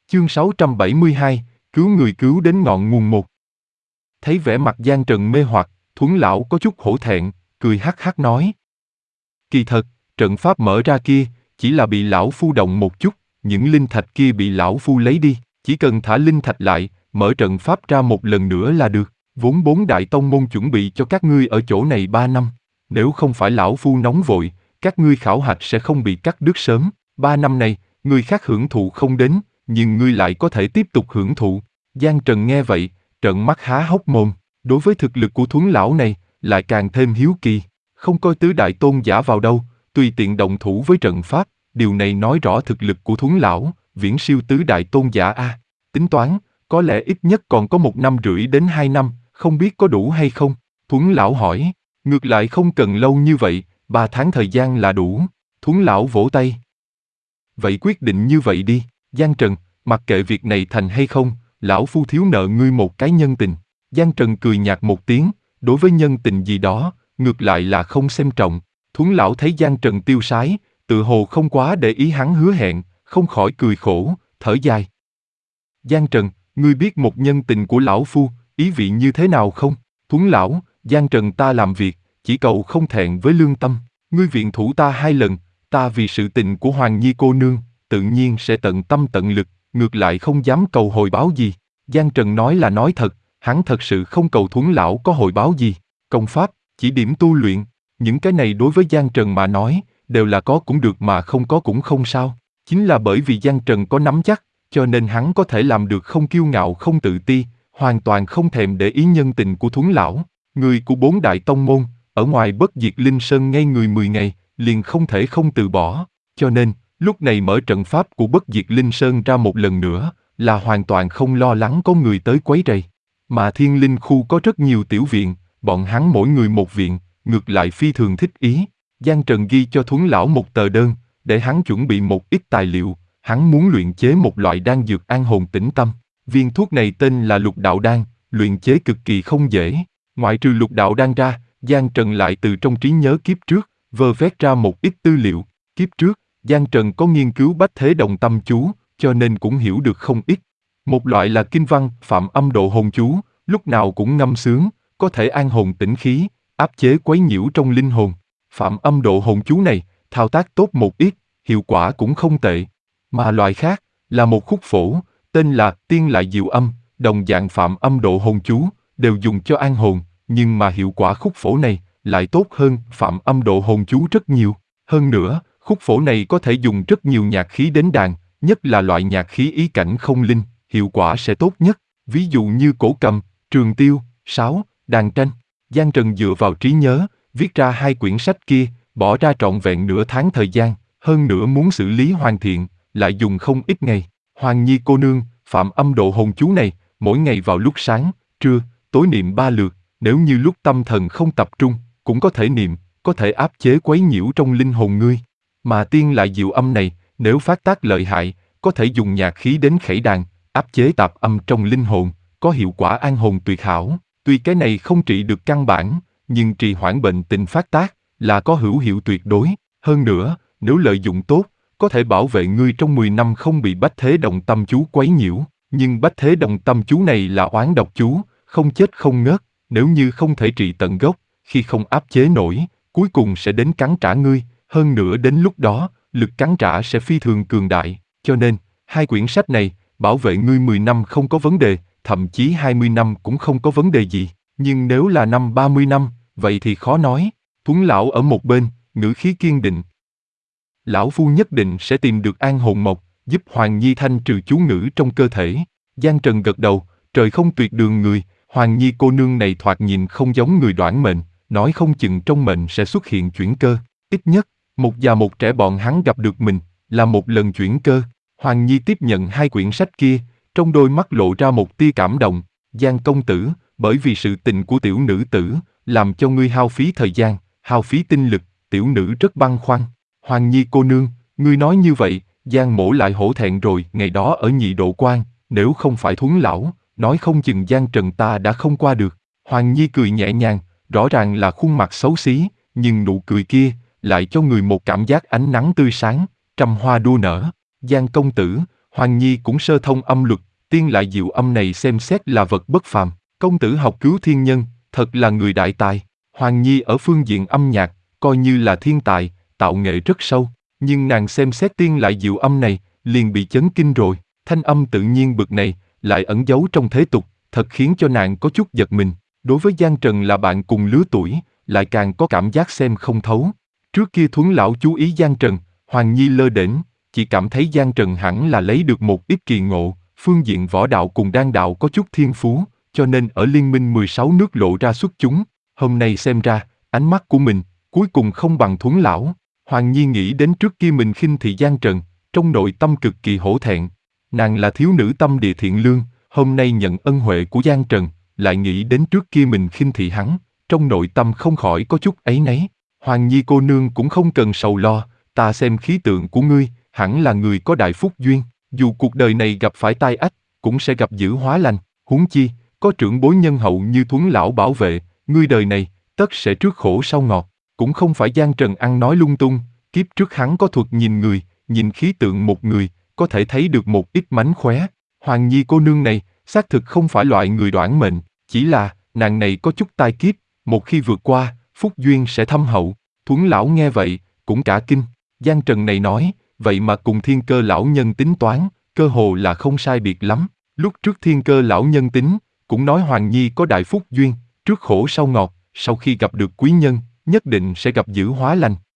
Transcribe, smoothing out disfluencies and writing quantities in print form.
Chương 672, cứu người cứu đến ngọn nguồn một. Thấy vẻ mặt Giang Trần mê hoặc, Thuấn lão có chút hổ thẹn, cười hắc hắc nói. Kỳ thật, trận pháp mở ra kia, chỉ là bị lão phu động một chút, những linh thạch kia bị lão phu lấy đi, chỉ cần thả linh thạch lại, mở trận pháp ra một lần nữa là được. Vốn 4 đại tông môn chuẩn bị cho các ngươi ở chỗ này 3 năm. Nếu không phải lão phu nóng vội, các ngươi khảo hạch sẽ không bị cắt đứt sớm. 3 năm này, người khác hưởng thụ không đến, nhưng ngươi lại có thể tiếp tục hưởng thụ. Giang Trần nghe vậy, trợn mắt há hốc mồm. Đối với thực lực của Thuấn lão này, lại càng thêm hiếu kỳ. Không coi tứ đại tôn giả vào đâu, tùy tiện động thủ với trận pháp, điều này nói rõ thực lực của Thuấn lão, viễn siêu tứ đại tôn giả a. Tính toán, có lẽ ít nhất còn có 1 năm rưỡi đến 2 năm, không biết có đủ hay không? Thuấn lão hỏi, ngược lại không cần lâu như vậy, 3 tháng thời gian là đủ. Thuấn lão vỗ tay. Vậy quyết định như vậy đi, Giang Trần, mặc kệ việc này thành hay không, lão phu thiếu nợ ngươi một cái nhân tình. Giang Trần cười nhạt một tiếng, đối với nhân tình gì đó, ngược lại là không xem trọng. Thuấn lão thấy Giang Trần tiêu sái, tự hồ không quá để ý hắn hứa hẹn, không khỏi cười khổ, thở dài. Giang Trần, ngươi biết một nhân tình của lão phu, ý vị như thế nào không? Thuấn lão, Giang Trần ta làm việc, chỉ cầu không thẹn với lương tâm. Ngươi viện thủ ta 2 lần, ta vì sự tình của Hoàng Nhi cô nương, tự nhiên sẽ tận tâm tận lực, ngược lại không dám cầu hồi báo gì. Giang Trần nói là nói thật, hắn thật sự không cầu Thuấn lão có hồi báo gì. Công pháp, chỉ điểm tu luyện, những cái này đối với Giang Trần mà nói, đều là có cũng được mà không có cũng không sao. Chính là bởi vì Giang Trần có nắm chắc, cho nên hắn có thể làm được không kiêu ngạo không tự ti, hoàn toàn không thèm để ý nhân tình của Thuấn lão. Người của 4 đại tông môn, ở ngoài Bất Diệt Linh Sơn ngây người 10 ngày, liền không thể không từ bỏ. Cho nên, lúc này mở trận pháp của Bất Diệt Linh Sơn ra một lần nữa, là hoàn toàn không lo lắng có người tới quấy rầy. Mà Thiên Linh khu có rất nhiều tiểu viện, bọn hắn mỗi người một viện, ngược lại phi thường thích ý. Giang Trần ghi cho Thuấn lão một tờ đơn, để hắn chuẩn bị một ít tài liệu, hắn muốn luyện chế một loại đan dược an hồn tĩnh tâm. Viên thuốc này tên là Lục Đạo Đan, luyện chế cực kỳ không dễ. Ngoại trừ Lục Đạo Đan ra, Giang Trần lại từ trong trí nhớ kiếp trước, vơ vét ra một ít tư liệu. Kiếp trước, Giang Trần có nghiên cứu Bách Thế Đồng Tâm chú, cho nên cũng hiểu được không ít. Một loại là kinh văn, phạm âm độ hồn chú, lúc nào cũng ngâm sướng, có thể an hồn tĩnh khí, áp chế quấy nhiễu trong linh hồn. Phạm âm độ hồn chú này, thao tác tốt một ít, hiệu quả cũng không tệ. Mà loại khác, là một khúc phổ, tên là Tiên Lại Diệu Âm, đồng dạng phạm âm độ hồn chú, đều dùng cho an hồn, nhưng mà hiệu quả khúc phổ này lại tốt hơn phạm âm độ hồn chú rất nhiều. Hơn nữa, khúc phổ này có thể dùng rất nhiều nhạc khí đến đàn, nhất là loại nhạc khí ý cảnh không linh, hiệu quả sẽ tốt nhất. Ví dụ như cổ cầm, trường tiêu, sáo, đàn tranh. Giang Trần dựa vào trí nhớ, viết ra 2 quyển sách kia, bỏ ra trọn vẹn nửa tháng thời gian, hơn nữa muốn xử lý hoàn thiện, lại dùng không ít ngày. Hoàng Nhi cô nương, phạm âm độ hồn chú này, mỗi ngày vào lúc sáng, trưa, tối niệm 3 lượt, nếu như lúc tâm thần không tập trung, cũng có thể niệm, có thể áp chế quấy nhiễu trong linh hồn ngươi. Mà Tiên Lại Diệu Âm này, nếu phát tác lợi hại, có thể dùng nhạc khí đến khẩy đàn, áp chế tạp âm trong linh hồn, có hiệu quả an hồn tuyệt hảo. Tuy cái này không trị được căn bản, nhưng trì hoãn bệnh tình phát tác là có hữu hiệu tuyệt đối. Hơn nữa, nếu lợi dụng tốt, có thể bảo vệ ngươi trong 10 năm không bị Bách Thế Đồng Tâm chú quấy nhiễu. Nhưng Bách Thế Đồng Tâm chú này là oán độc chú, không chết không ngớt, nếu như không thể trị tận gốc, khi không áp chế nổi, cuối cùng sẽ đến cắn trả ngươi. Hơn nữa đến lúc đó, lực cắn trả sẽ phi thường cường đại. Cho nên, 2 quyển sách này, bảo vệ ngươi 10 năm không có vấn đề, thậm chí 20 năm cũng không có vấn đề gì. Nhưng nếu là năm 30 năm, vậy thì khó nói. Thuấn lão ở một bên, ngữ khí kiên định. Lão phu nhất định sẽ tìm được an hồn mộc, giúp Hoàng Nhi thanh trừ chú ngữ trong cơ thể. Giang Trần gật đầu, trời không tuyệt đường người, Hoàng Nhi cô nương này thoạt nhìn không giống người đoản mệnh, nói không chừng trong mệnh sẽ xuất hiện chuyển cơ. Ít nhất, một già một trẻ bọn hắn gặp được mình, là một lần chuyển cơ. Hoàng Nhi tiếp nhận 2 quyển sách kia, trong đôi mắt lộ ra một tia cảm động. Giang công tử, bởi vì sự tình của tiểu nữ tử, làm cho ngươi hao phí thời gian, hao phí tinh lực, tiểu nữ rất băn khoăn. Hoàng Nhi cô nương, ngươi nói như vậy, Giang mỗ lại hổ thẹn rồi. Ngày đó ở Nhị Độ Quan, nếu không phải Thuấn lão, nói không chừng Giang Trần ta đã không qua được. Hoàng Nhi cười nhẹ nhàng, rõ ràng là khuôn mặt xấu xí, nhưng nụ cười kia lại cho người một cảm giác ánh nắng tươi sáng, trăm hoa đua nở. Giang công tử, Hoàng Nhi cũng sơ thông âm luật, tiên lại diệu âm này xem xét là vật bất phàm. Công tử học cứu thiên nhân, thật là người đại tài. Hoàng Nhi ở phương diện âm nhạc, coi như là thiên tài, tạo nghệ rất sâu. Nhưng nàng xem xét tiên lại diệu âm này, liền bị chấn kinh rồi. Thanh âm tự nhiên bực này, lại ẩn giấu trong thế tục, thật khiến cho nàng có chút giật mình. Đối với Giang Trần là bạn cùng lứa tuổi, lại càng có cảm giác xem không thấu. Trước kia Thuấn lão chú ý Giang Trần, Hoàng Nhi lơ đễnh, chỉ cảm thấy Giang Trần hẳn là lấy được một ít kỳ ngộ, phương diện võ đạo cùng đan đạo có chút thiên phú, cho nên ở liên minh 16 nước lộ ra xuất chúng. Hôm nay xem ra, ánh mắt của mình, cuối cùng không bằng Thuấn lão. Hoàng Nhi nghĩ đến trước kia mình khinh thị Giang Trần, trong nội tâm cực kỳ hổ thẹn. Nàng là thiếu nữ tâm địa thiện lương, hôm nay nhận ân huệ của Giang Trần, lại nghĩ đến trước kia mình khinh thị hắn, trong nội tâm không khỏi có chút áy náy. Hoàng Nhi cô nương cũng không cần sầu lo, ta xem khí tượng của ngươi, hẳn là người có đại phúc duyên, dù cuộc đời này gặp phải tai ách, cũng sẽ gặp dữ hóa lành, huống chi, có trưởng bối nhân hậu như Thuấn lão bảo vệ, ngươi đời này, tất sẽ trước khổ sau ngọt, cũng không phải Giang Trần ăn nói lung tung, kiếp trước hắn có thuật nhìn người, nhìn khí tượng một người, có thể thấy được một ít mánh khóe. Hoàng Nhi cô nương này, xác thực không phải loại người đoản mệnh, chỉ là, nàng này có chút tai kiếp, một khi vượt qua, phúc duyên sẽ thâm hậu. Thuấn lão nghe vậy, cũng cả kinh. Giang Trần này nói, vậy mà cùng Thiên Cơ lão nhân tính toán, cơ hồ là không sai biệt lắm. Lúc trước Thiên Cơ lão nhân tính, cũng nói Hoàng Nhi có đại phúc duyên, trước khổ sau ngọt, sau khi gặp được quý nhân, nhất định sẽ gặp dữ hóa lành.